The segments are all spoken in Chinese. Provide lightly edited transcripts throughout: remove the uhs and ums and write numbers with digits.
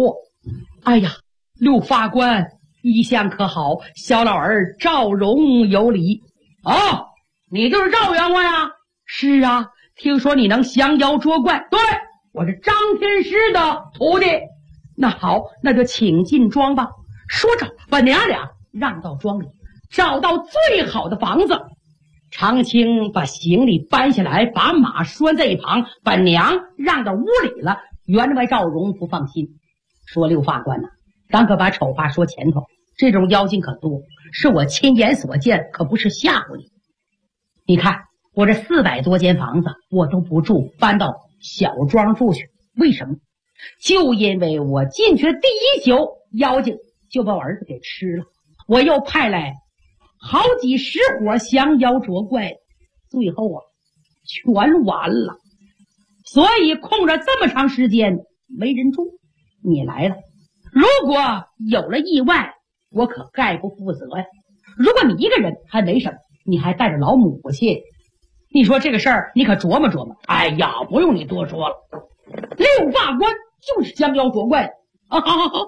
嚯！哎呀，刘法官一向可好，小老儿赵荣有礼。哦，你就是赵员外啊？是啊，听说你能降妖捉怪。对，我是张天师的徒弟。那好，那就请进庄吧。说着，把娘俩让到庄里，找到最好的房子。长青把行李搬下来，把马拴在一旁，把娘让到屋里了。员外赵荣不放心，说刘法官呐，咱可把丑话说前头，这种妖精可多，是我亲眼所见，可不是吓唬你。你看我这400多间房子我都不住，搬到小庄住去。为什么？就因为我进去的第一宿，妖精就把我儿子给吃了。我又派来好几十伙降妖捉怪，最后啊全完了。所以空着这么长时间没人住，你来了，如果有了意外，我可概不负责呀。如果你一个人还没什么，你还带着老母亲，你说这个事儿你可琢磨琢磨。哎呀，不用你多说了，刘法官就是降妖捉怪啊！好，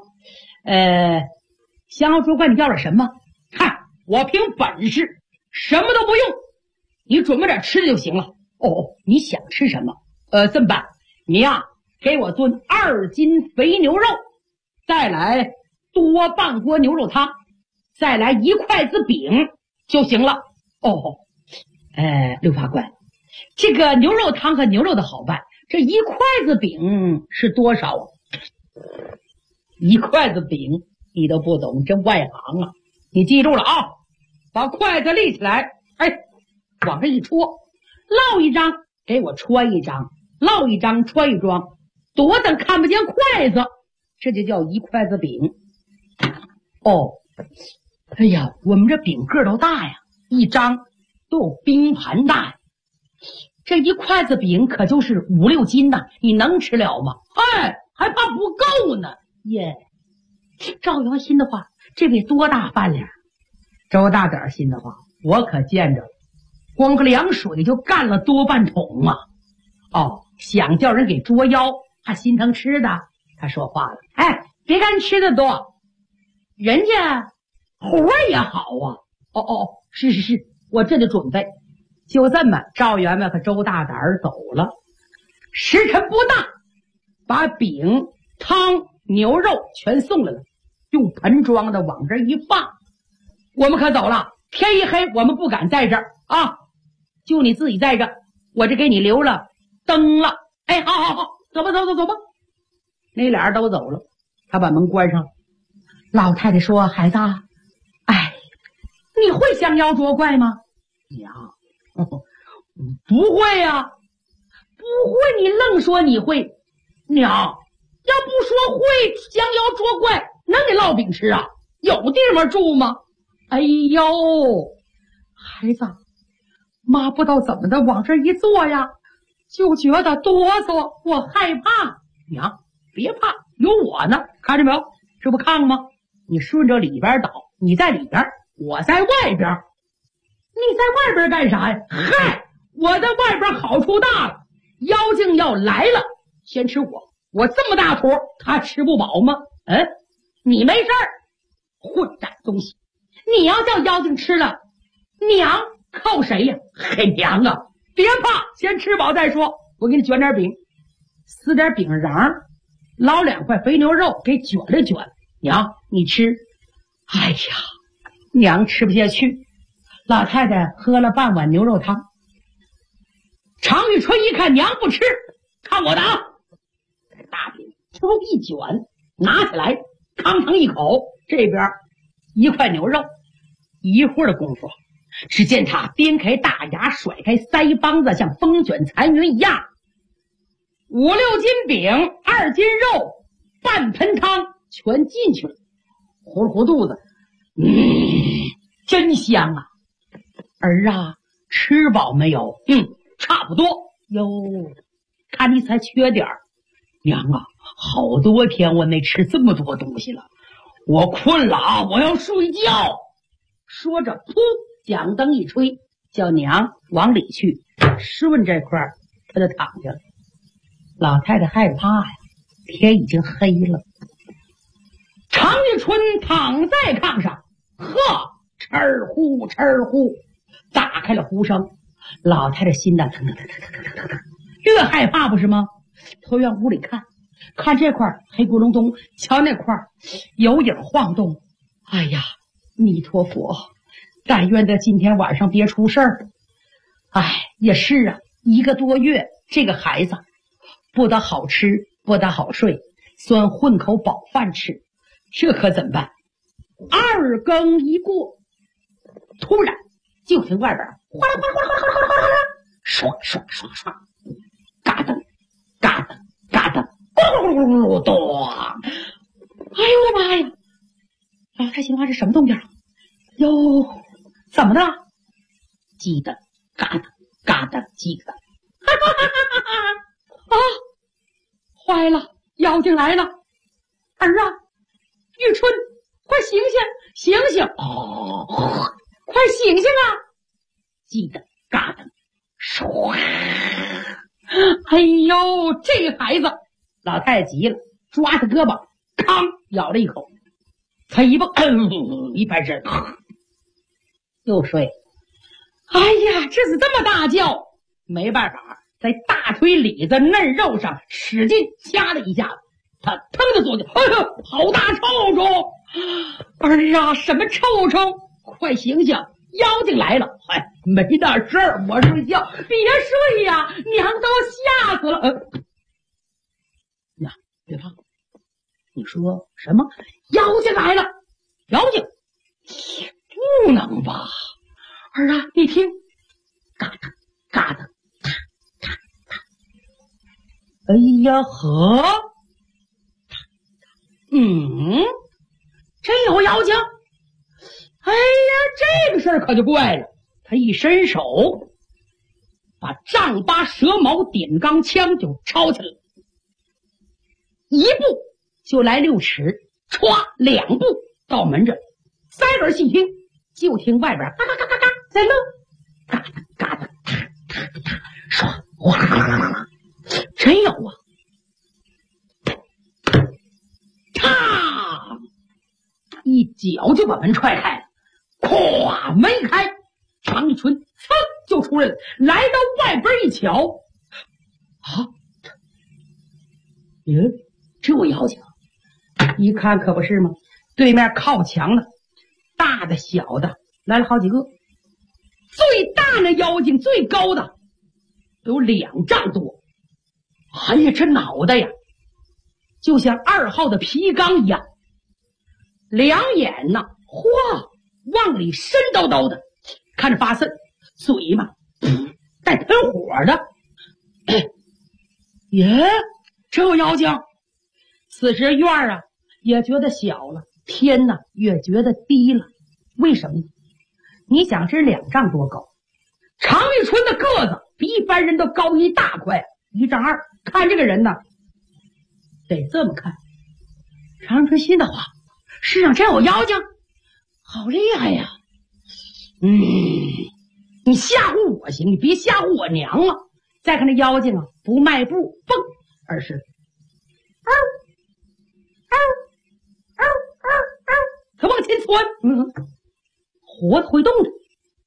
降妖捉怪你要了什么？看我凭本事什么都不用，你准备点吃的就行了。哦，你想吃什么？这么办，你呀给我炖2斤肥牛肉，再来多半锅牛肉汤，再来1筷子饼就行了。哦，刘法官，这个牛肉汤和牛肉的好办，这1筷子饼是多少啊？1筷子饼你都不懂，真外行啊！你记住了啊，把筷子立起来，往这一戳，烙一张给我穿一张，烙一张穿一张，多等看不见筷子，这就叫1筷子饼。哦，哎呀，我们这饼个都大呀，一张都有冰盘大呀。这1筷子饼可就是5、6斤呐，你能吃了吗？还怕不够呢耶！赵元心的话，这得多大饭量？周大点心的话，我可见着了，光个凉水就干了多半桶啊！哦，想叫人给捉妖，还心疼吃的。他说话了，别看吃的多，人家活也好啊。是，我这就准备。就这么，赵员外和周大胆走了。时辰不大，把饼、汤、牛肉全送来了，用盆装的往这一放。我们可走了，天一黑我们不敢在这儿啊，就你自己在这儿，我这给你留了灯了。好，走吧。那俩人都走了，他把门关上了。老太太说：“孩子，你会降妖捉怪吗？”娘，不会呀，不会，你愣说你会。娘，要不说会降妖捉怪，能给烙饼吃啊？有地方住吗？哎呦，孩子，妈不知道怎么的往这一坐呀，就觉得哆嗦，我害怕。娘，别怕，有我呢，看见没有？这不炕吗？你顺着里边倒，你在里边，我在外边。你在外边干啥呀？我在外边好处大了，妖精要来了，先吃我这么大坨，他吃不饱吗？你没事儿，混蛋东西！你要叫妖精吃了，娘靠谁呀？娘啊，别怕，先吃饱再说。我给你卷点饼，撕点饼瓤，捞2块肥牛肉给卷了卷。娘，你吃。哎呀，娘吃不下去。老太太喝了半碗牛肉汤。常玉春一看娘不吃，看我的啊！大饼嗖一卷，拿起来，吭吭一口，这边1块牛肉。一会儿的功夫，只见他边开大牙，甩开腮帮子，像风卷残云一样。5、6斤饼，2斤肉，半盆汤全进去了，糊糊肚子，真香啊！儿啊，吃饱没有？差不多。哟，看你才缺点儿。娘啊，好多天我没吃这么多东西了，我困了啊，我要睡觉。说着，噗，蒋灯一吹，叫娘往里去，顺这块他就躺下了。老太太害怕呀，天已经黑了， 常玉春躺在炕上，呵，哧呼哧呼，打开了呼声。老太太心呐腾腾腾腾腾腾腾腾，越害怕不是吗？头往屋里看，看这块黑咕隆咚，瞧那块有影晃动。哎呀，弥陀佛，但愿在今天晚上别出事儿。哎，也是啊，1个多月，这个孩子不得好吃，不得好睡，算混口饱饭吃，这可怎么办？2更一过，突然就听外边哗啦哗啦哗啦哗啦哗啦哗啦哗啦，唰唰唰唰，嘎噔嘎噔嘎噔，咕噜咕噜咕噜咚！哎呦我的妈呀！老太心话，这什么动静？哟，怎么的？鸡的嘎噔嘎噔鸡的，哈哈哈哈哈！啊，坏了，妖精来了！儿啊，玉春，快醒醒，醒醒！哦，快醒醒啊！鸡的嘎噔，唰！哎呦，这孩子！老太太急了，抓他胳膊，吭咬了一口。他一蹦，一翻身，又睡。哎呀，这是这么大觉，没办法，在大腿里子嫩肉上使劲掐了一下子，他腾的坐起，哎呀，好大臭虫！儿啊，什么臭虫？快醒醒，妖精来了！哎，没大事儿，我睡觉，别睡呀，娘都吓死了。呀，别怕。你说什么？妖精来了！妖精？不能吧？儿啊，你听，嘎哒嘎哒，咔咔咔！哎呀呵，真有妖精！哎呀，这个事儿可就怪了。他一伸手，把丈八蛇矛点钢枪就抄起来了，一步就来6尺，歘2步到门这，3人细听，就听外边嘎嘎嘎嘎嘎在愣，嘎哒嘎哒，哒哒哒，唰哗啦啦啦啦，真有啊！啪，一脚就把门踹开了，咵，门一开，常玉春噌就出来了，来到外边一瞧，啊，这有妖精！一看可不是吗？对面靠墙的，大的小的来了好几个，最大那妖精最高的有2丈多。哎呀，这脑袋呀就像2号的皮缸一样，2眼呐哗往里深叨叨的看着发瘆，嘴嘛带喷火的。耶，这有妖精！此时院啊也觉得小了，天呐也觉得低了。为什么呢？你想这2丈多高，常玉春的个子比一般人都高一大块，1丈2。看这个人呢，得这么看。常玉春心的话，世上真有妖精，好厉害呀！你吓唬我行，你别吓唬我娘了。再看那妖精啊，不迈步，蹦，而是他往前窜，活的会动的。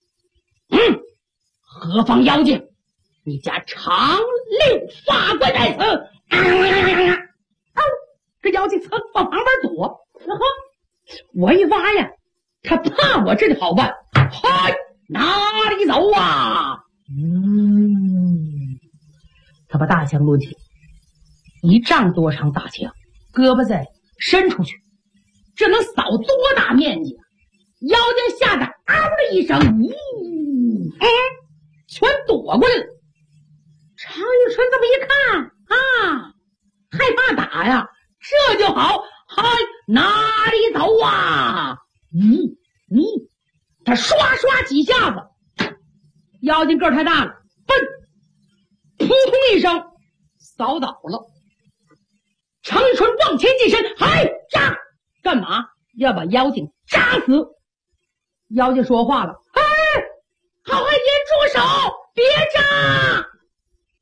何方妖精？你家长六法官在此！这妖精噌往旁边躲，我一挖呀，他怕我，这就好办。嗨，哪里走啊？他把大枪抡起，1丈多长大枪，胳膊再伸出去，这能扫多大面积啊！妖精吓得嗷的一声，全躲过来了。常玉春这么一看啊，害怕打呀，这就好。嗨，哪里走啊？他刷刷几下子，妖精个儿太大了，笨，扑通一声扫倒了。常玉春往前近身，嗨，扎！干嘛要把妖精扎死？妖精说话了，哎，好汉爷住手，别扎！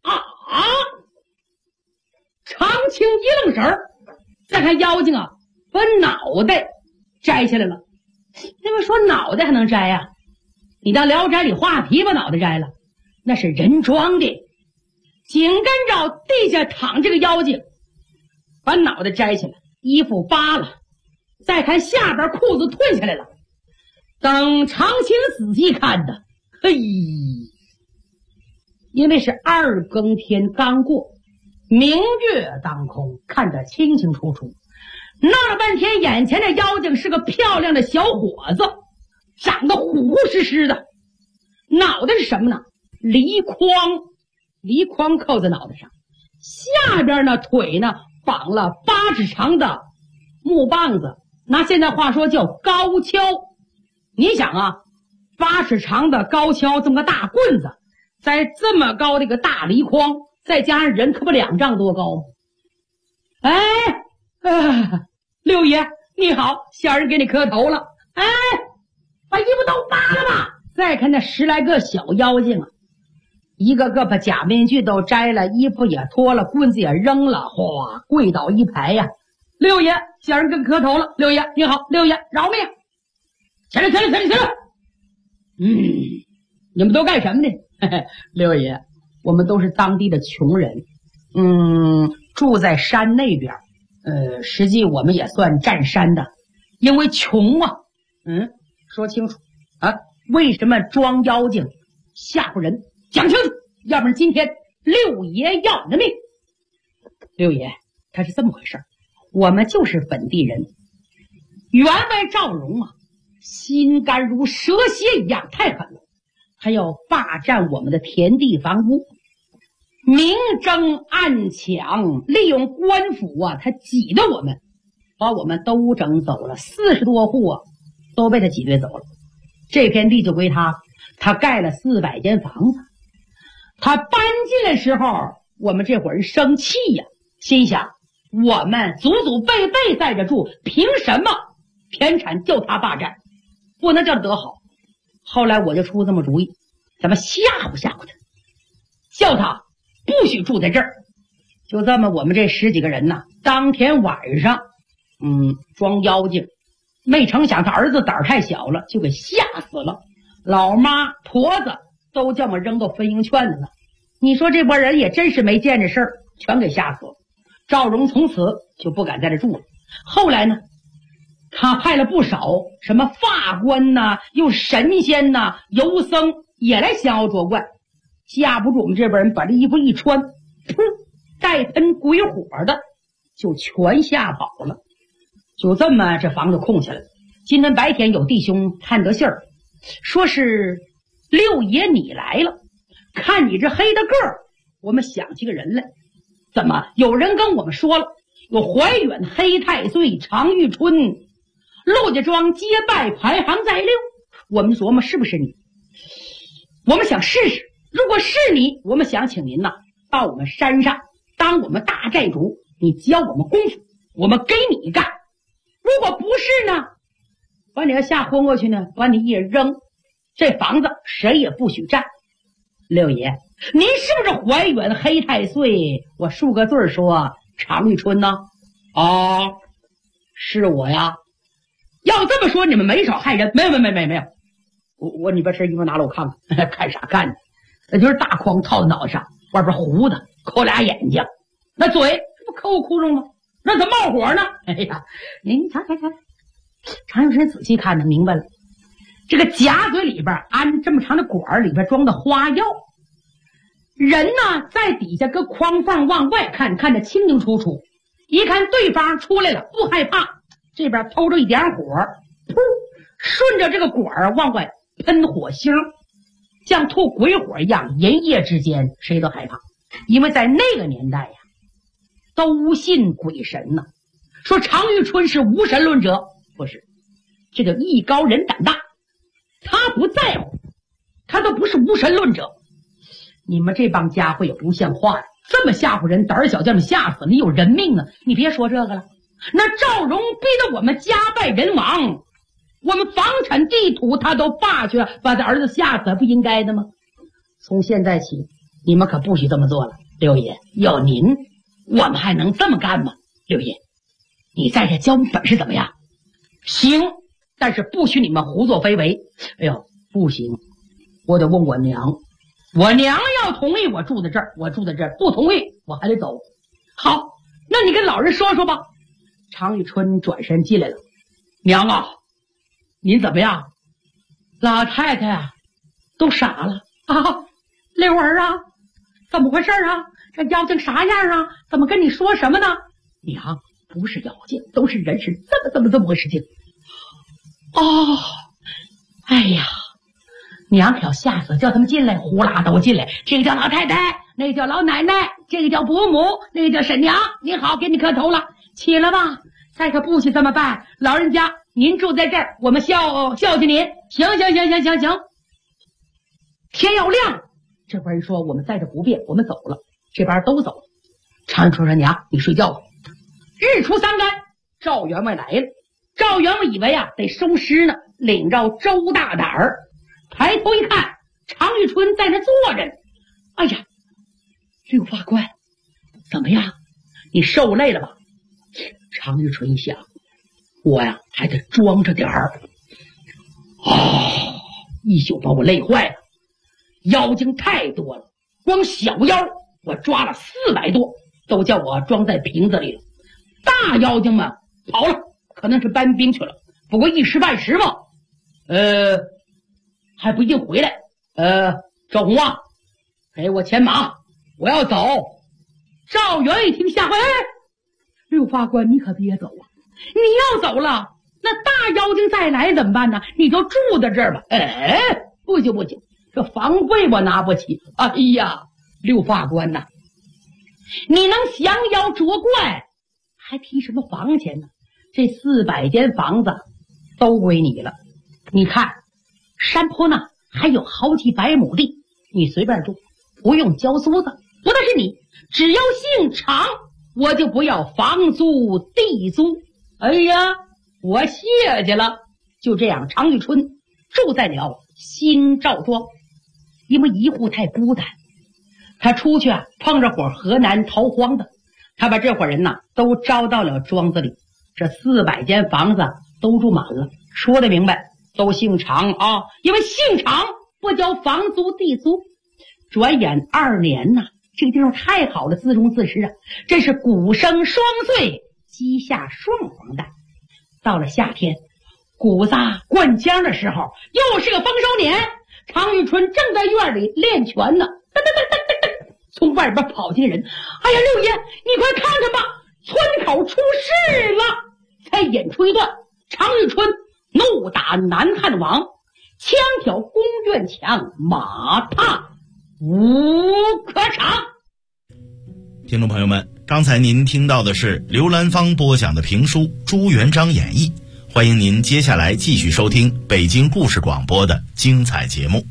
常青一愣神儿，再看妖精啊， 把脑袋摘下来了。那么说脑袋还能摘啊？你当《聊斋》里画皮把脑袋摘了，那是人装的。紧跟着地下躺这个妖精，把脑袋摘下来，衣服扒了，再看下边裤子褪下来了。等长清仔细看的，嘿，因为是2更天刚过，明月当空，看得清清楚楚。闹了半天，眼前的妖精是个漂亮的小伙子，长得虎虎实实的，脑袋是什么呢？梨筐扣在脑袋上，下边呢腿呢绑了8指长的木棒子，拿现在话说叫高跷。你想啊，8指长的高跷，这么个大棍子，在这么高的一个大梨筐，再加上人，可不2丈多高吗？六爷你好，小人给你磕头了。把衣服都扒了吧。再看那10来个小妖精啊，一个个把假面具都摘了，衣服也脱了，棍子也扔了，哗，跪倒一排呀。六爷，小人跟磕头了。六爷你好，六爷饶命。起来。你们都干什么呢？六爷，我们都是当地的穷人，住在山那边。实际我们也算占山的，因为穷啊。说清楚啊，为什么装妖精吓唬人？讲清楚，要不然今天六爷要你的命。六爷，他是这么回事，我们就是本地人。员外赵荣啊，心肝如蛇蝎一样，太狠了，他要霸占我们的田地房屋，明争暗抢，利用官府啊，他挤得我们，把我们都整走了，40多户啊都被他挤兑走了。这片地就归他，他盖了400间房子。他搬进来时候，我们这伙人生气呀，心想我们祖祖辈辈在这住，凭什么田产就他霸占？不能叫他得好。后来我就出这么主意，咱们吓唬吓唬他，叫他不许住在这儿。就这么我们这10几个人呢，当天晚上装妖精，没成想他儿子胆儿太小了，就给吓死了。老妈婆子都叫我扔到分营圈子了。你说这波人也真是没见这事儿，全给吓死了。赵荣从此就不敢在这住了。后来呢，他派了不少什么法官呐，又神仙呐，游僧也来降妖捉怪，架不住我们这边人把这衣服一穿，噗，带喷鬼火的就全吓跑了。就这么这房子空下来了。今天白天有弟兄探得信儿，说是六爷你来了，看你这黑的个儿，我们想起个人来。怎么有人跟我们说了，有怀远黑太岁常遇春陆家庄结拜排行在6，我们琢磨是不是你，我们想试试，如果是你，我们想请您呐到我们山上当我们大寨主，你教我们功夫，我们给你干。如果不是呢，把你要吓昏过去呢，把你一扔，这房子谁也不许占。六爷，您是不是怀远黑太岁？我竖个字说常遇春呢？哦，是我呀。要这么说，你们没少害人。没有，我你把身衣服拿了我看看。看啥看呢？那就是大筐套在脑袋上，外边糊的，抠俩眼睛，那嘴不抠窟窿吗？那怎么冒火呢？哎呀，您瞧，常有人仔细看呢，明白了。这个夹嘴里边安这么长的管，里边装的花药，人呢在底下搁框缝往外看，看得清清楚楚。一看对方出来了，不害怕，这边偷着一点火，噗，顺着这个管往外喷火星，像吐鬼火一样，人夜之间谁都害怕。因为在那个年代呀，都信鬼神呐。说常遇春是无神论者，不是，这叫艺高人胆大，他不在乎，他都不是无神论者。你们这帮家伙也不像话呀，这么吓唬人，胆儿小叫你吓死，你有人命呢。你别说这个了，那赵荣逼得我们家败人亡，我们房产地土他都霸去，把他儿子吓死，不应该的吗？从现在起你们可不许这么做了。六爷，要您我们还能这么干吗？六爷， 你在这教我们本事怎么样？行，但是不许你们胡作非为。哎呦，不行，我得问我娘，我娘要同意我住在这儿，我住在这儿；不同意我还得走。好，那你跟老人说说吧。常遇春转身进来了，娘啊，您怎么样？老太太啊，都傻了啊！六儿啊，怎么回事啊？这妖精啥样啊？怎么跟你说什么呢？娘，不是妖精，都是人，是这么回事情。哦，哎呀，娘可要吓死，叫他们进来，呼啦都进来。这个叫老太太，那个叫老奶奶，这个叫伯母，那个叫婶娘。您好，给你磕头了，起来吧。再可不许这么办，老人家您住在这儿，我们孝敬您。行。天要亮，这边人说我们在这不变，我们走了，这边都走了。常春说娘，你睡觉吧。日出三竿，赵员外来了。赵员外以为啊得收尸呢，领着周大胆儿，抬头一看，常遇春在那坐着呢。哎呀，六法官，怎么样？你受累了吧？常遇春一想，我呀还得装着点儿。一宿把我累坏了，妖精太多了，光小妖我抓了400多，都叫我装在瓶子里了。大妖精们跑了，可能是搬兵去了，不过一时半时嘛，还不一定回来。赵红啊，给我牵马，我要走。赵元一听吓坏，六法官你可别走啊！你要走了，那大妖精再来怎么办呢？你就住在这儿吧。不行，这房费我拿不起。哎呀，六法官呐，你能降妖捉怪，还提什么房钱呢？这400间房子都归你了。你看山坡呢还有好几百亩地，你随便住，不用交租子。不但是你，只要姓常，我就不要房租地租。哎呀，我谢谢了。就这样，常遇春住在了新赵庄，因为一户太孤单，他出去啊碰着伙河南逃荒的，他把这伙人呐都招到了庄子里。这400间房子都住满了，说得明白，都姓常啊，因为姓常不交房租地租。转眼2年呐，这个地方太好了，自荣自实啊，真是谷生双穗，鸡下双黄蛋。到了夏天，谷子灌浆的时候，又是个丰收年，常遇春正在院里练拳呢，从外边跑进人，哎呀，六爷你快看看吧，村口出事了。才演出一段，常遇春怒打南汉王，枪挑宫院墙，马踏无可场。 听众朋友们，刚才您听到的是刘兰芳播讲的评书《朱元璋演义》，欢迎您接下来继续收听北京故事广播的精彩节目。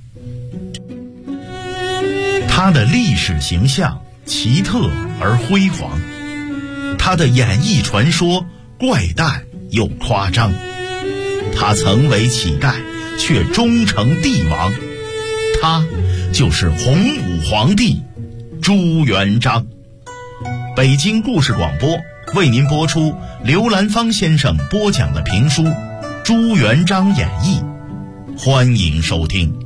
他的历史形象奇特而辉煌，他的演义传说怪诞又夸张，他曾为乞丐却终成帝王，他就是洪武皇帝朱元璋。北京故事广播为您播出刘兰芳先生播讲的评书《朱元璋演义》，欢迎收听。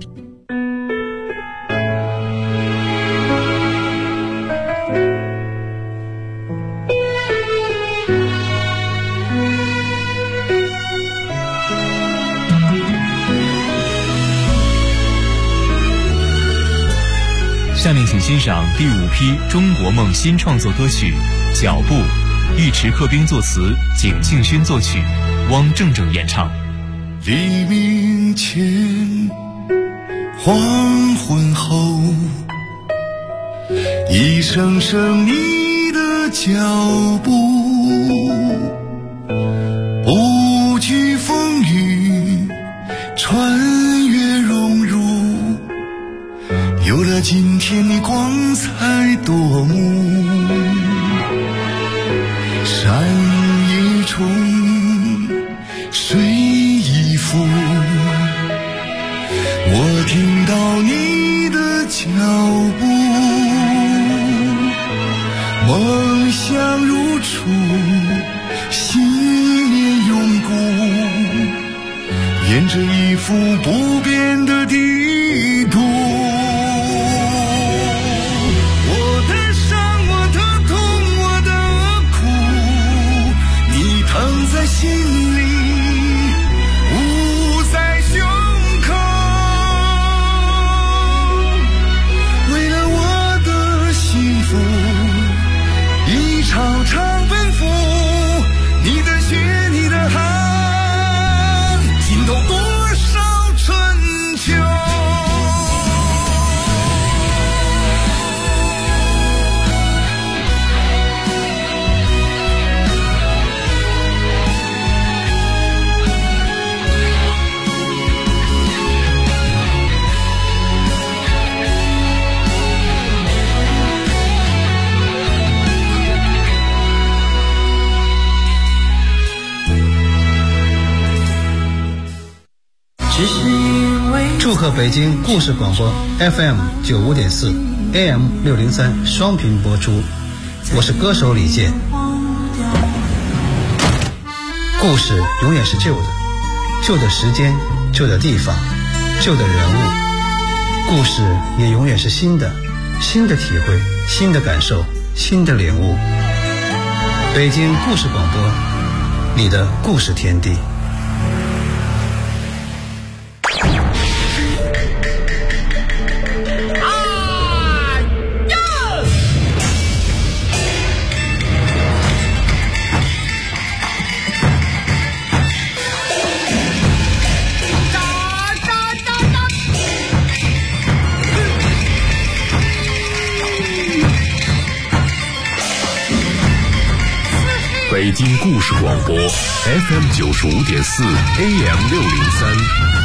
下面请欣赏第5批中国梦新创作歌曲《脚步》，尉迟克兵作词，景庆勋作曲，汪正正演唱。 黎明前，黄昏后，一声声你的脚步，不惧风雨，穿越荣辱，有了今天的光彩夺目。山一重，水一浮，我听到你的脚步，梦想如初， 信念永固，沿着一幅不变的地图。我的伤，我的痛，我的苦，你躺在心里，捂在胸口。为了我的幸福，一场场奔赴，你的血，你的汗，浸透多少春秋。 祝贺北京故事广播 FM 95.4 AM 603双频播出，我是歌手李健。故事永远是旧的，旧的时间，旧的地方，旧的人物。故事也永远是新的，新的体会，新的感受，新的领悟。北京故事广播，你的故事天地。 北京故事广播 FM 95.4 AM 603，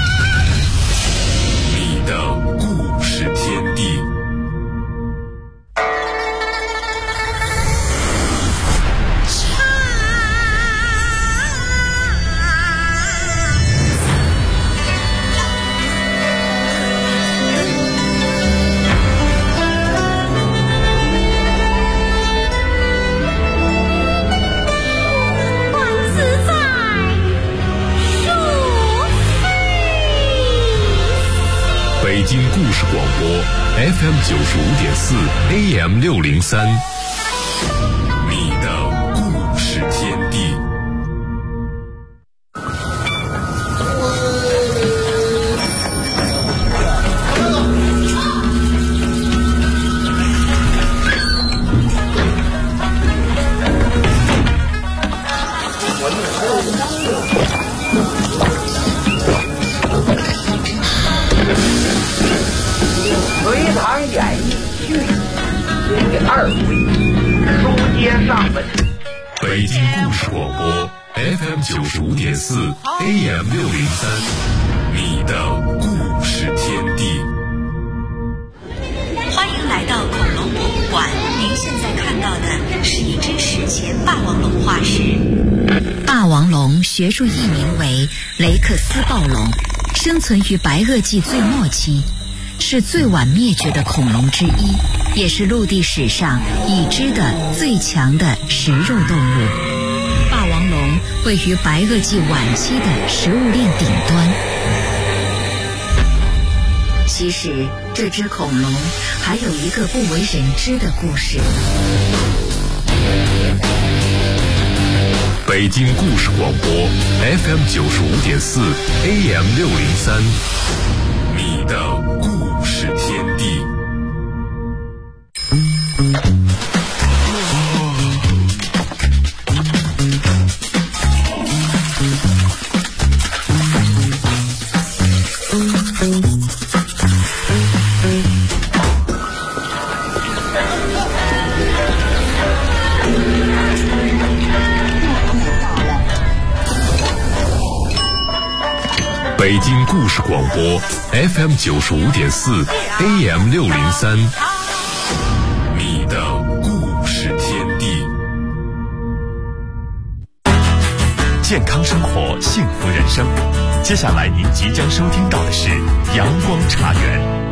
你的故事天地。北京故事广播 FM 95.4 AM 603，你的故事天地。 隋唐演义续第2回，书接上文。 北京故事广播 FM 95.4 AM 603，你的故事天地。 欢迎来到恐龙博物馆，您现在看到的是一只史前霸王龙化石。霸王龙学术译名为雷克斯暴龙，生存于白垩纪最末期，是最晚灭绝的恐龙之一，也是陆地史上已知的最强的食肉动物。霸王龙位于白垩纪晚期的食物链顶端。其实这只恐龙还有一个不为人知的故事。 北京故事广播 FM 95.4 AM 603，你的故事天地。北京故事广播 FM 95.4 AM 603，你的故事天地。 健康生活，幸福人生。接下来您即将收听到的是阳光茶园。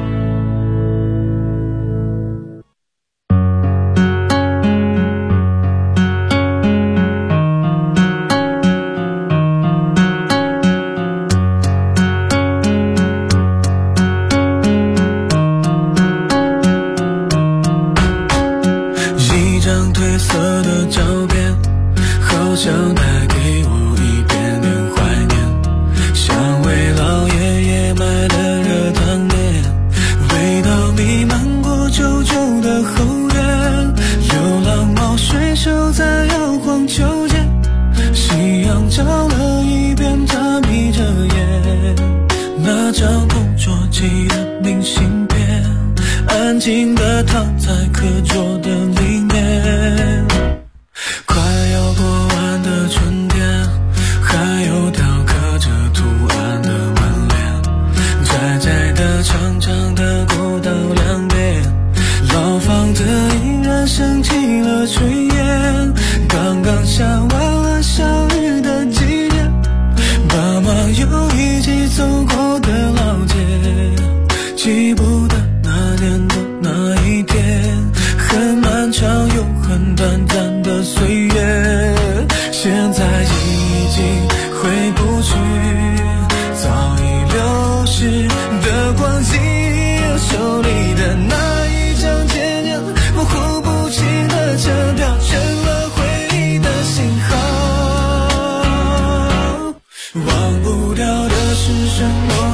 样找了一遍，他眯着眼，那张同桌寄的明信片，安静地躺在课桌的里面。快要过完的春天，还有条刻着图案的门帘，窄窄的长长的过道两边，老房子依然升起了炊烟，刚刚下完了小雨的季节，爸妈又一起走过的老街，记不得那年的那一天，很漫长又很短暂的岁月，现在已经回不去早已流逝的光景，手里的那一张渐渐模糊不清的车票，成了回忆的信号。忘不掉的是什么？